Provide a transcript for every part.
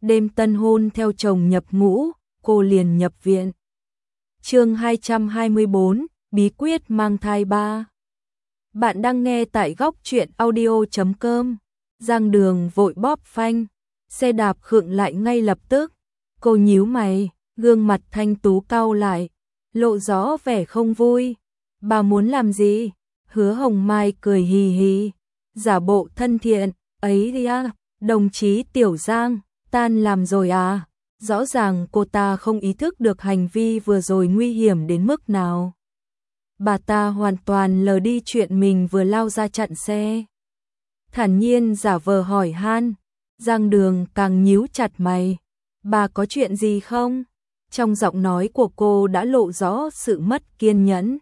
đêm tân hôn theo chồng nhập ngũ, cô liền nhập viện. Chương 224, bí quyết mang thai 3. Bạn đang nghe tại góc truyện audio.com. Giang Đường vội bóp phanh, xe đạp khựng lại ngay lập tức. Cô nhíu mày, gương mặt thanh tú cau lại, lộ rõ vẻ không vui. Bà muốn làm gì? Hứa Hồng Mai cười hì hì, giả bộ thân thiện, ấy đi à, đồng chí Tiểu Giang, tan làm rồi à? Rõ ràng cô ta không ý thức được hành vi vừa rồi nguy hiểm đến mức nào. Bà ta hoàn toàn lờ đi chuyện mình vừa lao ra chặn xe. Thản nhiên giả vờ hỏi han, Giang Đường càng nhíu chặt mày. Bà có chuyện gì không? Trong giọng nói của cô đã lộ rõ sự mất kiên nhẫn.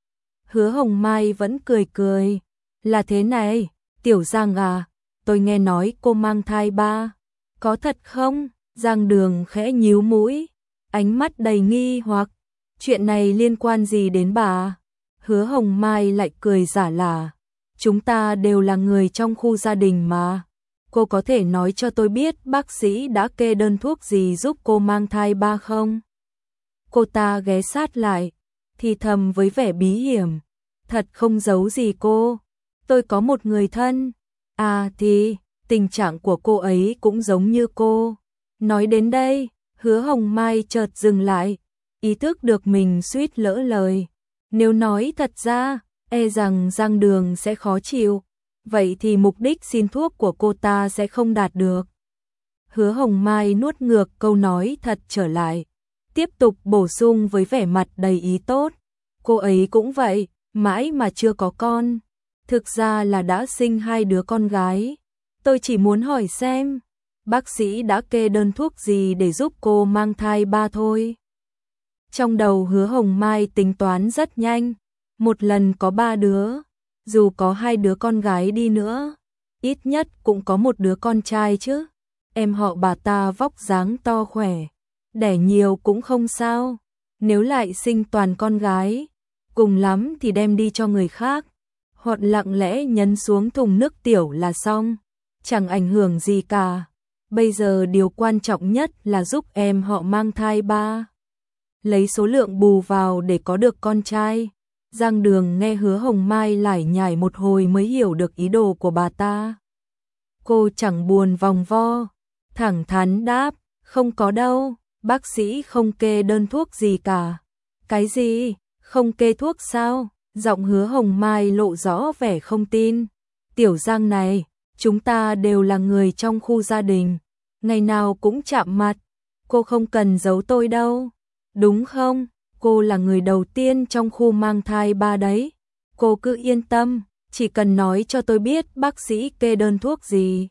Hứa Hồng Mai vẫn cười cười. Là thế này, Tiểu Giang à, tôi nghe nói cô mang thai 3. Có thật không? Giang Đường khẽ nhíu mũi, ánh mắt đầy nghi hoặc. Chuyện này liên quan gì đến bà? Hứa Hồng Mai lại cười giả lả. Chúng ta đều là người trong khu gia đình mà. Cô có thể nói cho tôi biết bác sĩ đã kê đơn thuốc gì giúp cô mang thai 3 không? Cô ta ghé sát lại, thì thầm với vẻ bí hiểm. Thật không giấu gì cô. Tôi có một người thân. À thì, tình trạng của cô ấy cũng giống như cô. Nói đến đây, Hứa Hồng Mai chợt dừng lại, ý thức được mình suýt lỡ lời. Nếu nói thật ra, e rằng Giang Đường sẽ khó chịu, vậy thì mục đích xin thuốc của cô ta sẽ không đạt được. Hứa Hồng Mai nuốt ngược câu nói thật trở lại, tiếp tục bổ sung với vẻ mặt đầy ý tốt. Cô ấy cũng vậy, mãi mà chưa có con. Thực ra là đã sinh 2 đứa con gái. Tôi chỉ muốn hỏi xem, bác sĩ đã kê đơn thuốc gì để giúp cô mang thai 3 thôi. Trong đầu Hứa Hồng Mai tính toán rất nhanh, một lần có 3 đứa, dù có 2 đứa con gái đi nữa, ít nhất cũng có một đứa con trai chứ. Em họ bà ta vóc dáng to khỏe, đẻ nhiều cũng không sao, nếu lại sinh toàn con gái, cùng lắm thì đem đi cho người khác, hoặc lặng lẽ nhấn xuống thùng nước tiểu là xong, chẳng ảnh hưởng gì cả. Bây giờ điều quan trọng nhất là giúp em họ mang thai 3. Lấy số lượng bù vào để có được con trai. Giang Đường nghe Hứa Hồng Mai lải nhải một hồi mới hiểu được ý đồ của bà ta. Cô chẳng buồn vòng vo, thẳng thắn đáp, không có đâu, bác sĩ không kê đơn thuốc gì cả. Cái gì? Không kê thuốc sao? Giọng Hứa Hồng Mai lộ rõ vẻ không tin. Tiểu Giang này, chúng ta đều là người trong khu gia đình, ngày nào cũng chạm mặt, cô không cần giấu tôi đâu. Đúng không? Cô là người đầu tiên trong khu mang thai 3 đấy. Cô cứ yên tâm, chỉ cần nói cho tôi biết bác sĩ kê đơn thuốc gì,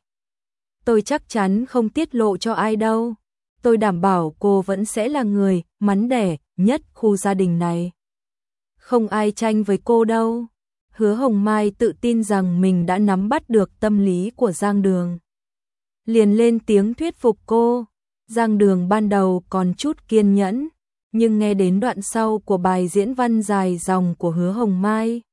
tôi chắc chắn không tiết lộ cho ai đâu. Tôi đảm bảo cô vẫn sẽ là người mắn đẻ nhất khu gia đình này. Không ai tranh với cô đâu. Hứa Hồng Mai tự tin rằng mình đã nắm bắt được tâm lý của Giang Đường, liền lên tiếng thuyết phục cô. Giang Đường ban đầu còn chút kiên nhẫn, nhưng nghe đến đoạn sau của bài diễn văn dài dòng của Hứa Hồng Mai,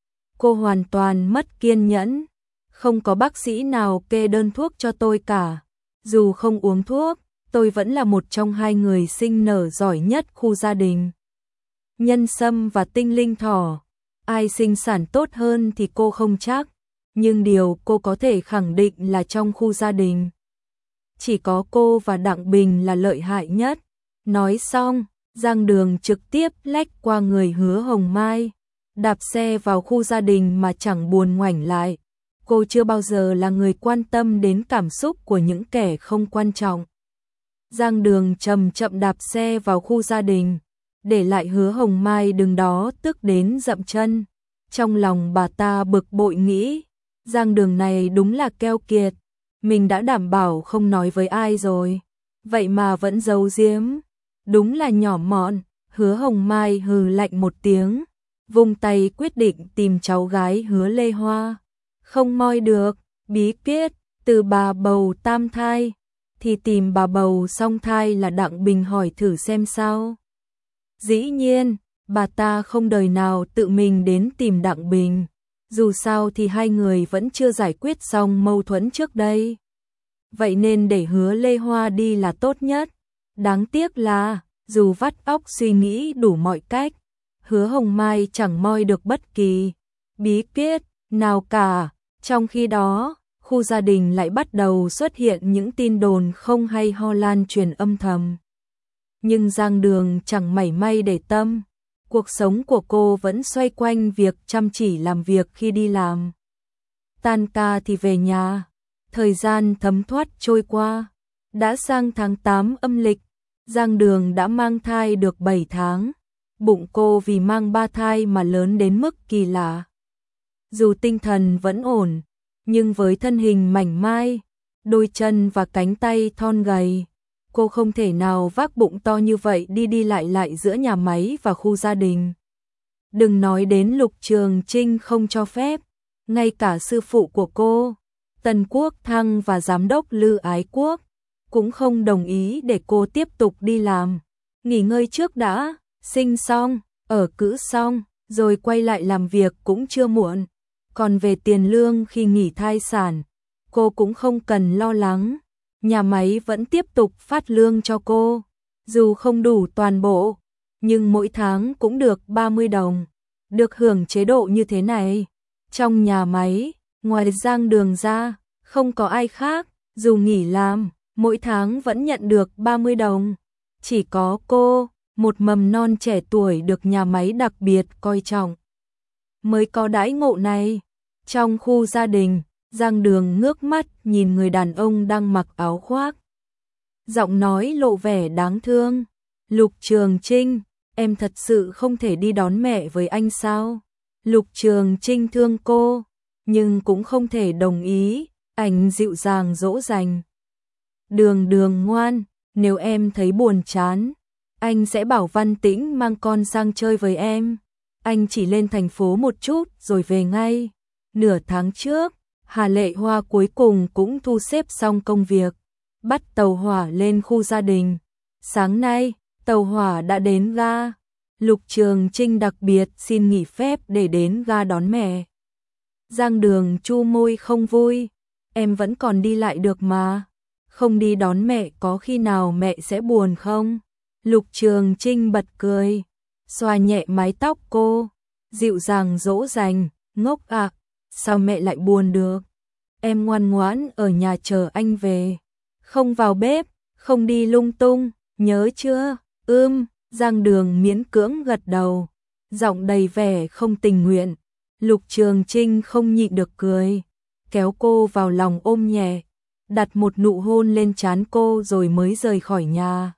cô hoàn toàn mất kiên nhẫn. Không có bác sĩ nào kê đơn thuốc cho tôi cả. Dù không uống thuốc, tôi vẫn là một trong 2 người sinh nở giỏi nhất khu gia đình. Nhân sâm và tinh linh thỏ, ai sinh sản tốt hơn thì cô không chắc, nhưng điều cô có thể khẳng định là trong khu gia đình, chỉ có cô và Đặng Bình là lợi hại nhất. Nói xong, Giang Đường trực tiếp lách qua người Hứa Hồng Mai, đạp xe vào khu gia đình mà chẳng buồn ngoảnh lại. Cô chưa bao giờ là người quan tâm đến cảm xúc của những kẻ không quan trọng. Giang Đường chậm chậm đạp xe vào khu gia đình, để lại Hứa Hồng Mai đứng đó tức đến dậm chân. Trong lòng bà ta bực bội nghĩ, Giang Đường này đúng là keo kiệt, mình đã đảm bảo không nói với ai rồi, vậy mà vẫn giấu giếm, đúng là nhỏ mọn. Hứa Hồng Mai hừ lạnh một tiếng, vung tay quyết định tìm cháu gái Hứa Lê Hoa. Không moi được bí quyết từ bà bầu tam thai, thì tìm bà bầu song thai là Đặng Bình hỏi thử xem sao. Dĩ nhiên, bà ta không đời nào tự mình đến tìm Đặng Bình, dù sao thì 2 người vẫn chưa giải quyết xong mâu thuẫn trước đây. vậy nên để Hứa Lê Hoa đi là tốt nhất. Đáng tiếc là, dù vắt óc suy nghĩ đủ mọi cách, Hứa Hồng Mai chẳng moi được bất kỳ bí quyết nào cả. Trong khi đó, khu gia đình lại bắt đầu xuất hiện những tin đồn không hay ho lan truyền âm thầm. Nhưng Giang Đường chẳng mảy may để tâm, cuộc sống của cô vẫn xoay quanh việc chăm chỉ làm việc khi đi làm. Tan ca thì về nhà, thời gian thấm thoát trôi qua, đã sang tháng 8 âm lịch, Giang Đường đã mang thai được 7 tháng, bụng cô vì mang 3 thai mà lớn đến mức kỳ lạ. Dù tinh thần vẫn ổn, nhưng với thân hình mảnh mai, đôi chân và cánh tay thon gầy, cô không thể nào vác bụng to như vậy đi đi lại lại giữa nhà máy và khu gia đình. Đừng nói đến Lục Trường Trinh không cho phép, ngay cả sư phụ của cô, Tần Quốc Thăng và giám đốc Lư Ái Quốc, cũng không đồng ý để cô tiếp tục đi làm. Nghỉ ngơi trước đã, sinh xong, ở cữ xong, rồi quay lại làm việc cũng chưa muộn. Còn về tiền lương khi nghỉ thai sản, cô cũng không cần lo lắng. Nhà máy vẫn tiếp tục phát lương cho cô, dù không đủ toàn bộ, nhưng mỗi tháng cũng được 30 đồng. Được hưởng chế độ như thế này, trong nhà máy, ngoài Giang Đường ra, không có ai khác, dù nghỉ làm, mỗi tháng vẫn nhận được 30 đồng. Chỉ có cô, một mầm non trẻ tuổi được nhà máy đặc biệt coi trọng, mới có đãi ngộ này. Trong khu gia đình, Giang Đường ngước mắt nhìn người đàn ông đang mặc áo khoác. Giọng nói lộ vẻ đáng thương. Lục Trường Trinh, em thật sự không thể đi đón mẹ với anh sao? Lục Trường Trinh thương cô, nhưng cũng không thể đồng ý. Anh dịu dàng dỗ dành. Đường Đường ngoan, nếu em thấy buồn chán, anh sẽ bảo Văn Tĩnh mang con sang chơi với em. Anh chỉ lên thành phố một chút rồi về ngay. Nửa tháng trước, Hà Lệ Hoa cuối cùng cũng thu xếp xong công việc, bắt tàu hỏa lên khu gia đình. Sáng nay, tàu hỏa đã đến ga. Lục Trường Trinh đặc biệt xin nghỉ phép để đến ga đón mẹ. Giang Đường chu môi không vui. Em vẫn còn đi lại được mà. Không đi đón mẹ có khi nào mẹ sẽ buồn không? Lục Trường Trinh bật cười, xoa nhẹ mái tóc cô, dịu dàng dỗ dành. Ngốc ạ, sao mẹ lại buồn được? Em ngoan ngoãn ở nhà chờ anh về, không vào bếp, không đi lung tung, nhớ chưa? Giang Đường miễn cưỡng gật đầu, giọng đầy vẻ không tình nguyện. Lục Trường Trinh không nhịn được cười, kéo cô vào lòng ôm nhẹ, đặt một nụ hôn lên trán cô rồi mới rời khỏi nhà.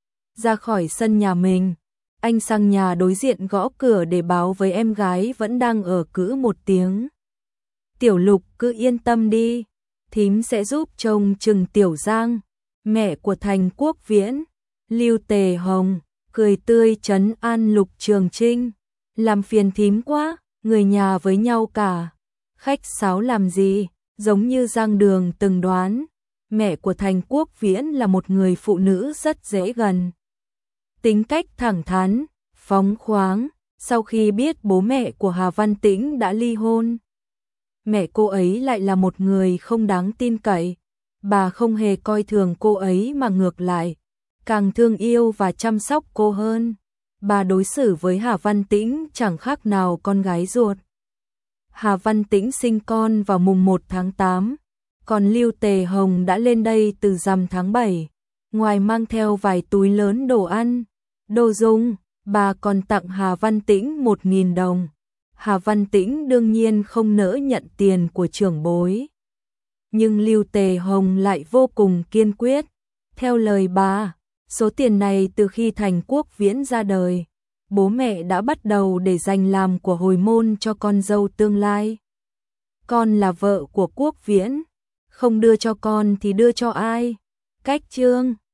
Ra khỏi sân nhà mình, anh sang nhà đối diện gõ cửa để báo với em gái vẫn đang ở cữ một tiếng. Tiểu Lục cứ yên tâm đi, thím sẽ giúp trông chừng Tiểu Giang. Mẹ của Thành Quốc Viễn, Lưu Tề Hồng, cười tươi trấn an Lục Trường Trinh. Làm phiền thím quá, người nhà với nhau cả. Khách sáo làm gì, giống như Giang Đường từng đoán. Mẹ của Thành Quốc Viễn là một người phụ nữ rất dễ gần. Tính cách thẳng thắn, phóng khoáng, sau khi biết bố mẹ của Hà Văn Tĩnh đã ly hôn. Mẹ cô ấy lại là một người không đáng tin cậy, bà không hề coi thường cô ấy mà ngược lại, càng thương yêu và chăm sóc cô hơn. Bà đối xử với Hà Văn Tĩnh chẳng khác nào con gái ruột. Hà Văn Tĩnh sinh con vào mùng 1 tháng 8, còn Lưu Tề Hồng đã lên đây từ rằm tháng 7. Ngoài mang theo vài túi lớn đồ ăn, đồ dùng, bà còn tặng Hà Văn Tĩnh 1.000 đồng. Hà Văn Tĩnh đương nhiên không nỡ nhận tiền của trưởng bối. Nhưng Lưu Tề Hồng lại vô cùng kiên quyết. Theo lời bà, số tiền này từ khi Thành Quốc Viễn ra đời, bố mẹ đã bắt đầu để dành làm của hồi môn cho con dâu tương lai. Con là vợ của Quốc Viễn, không đưa cho con thì đưa cho ai? Cách chương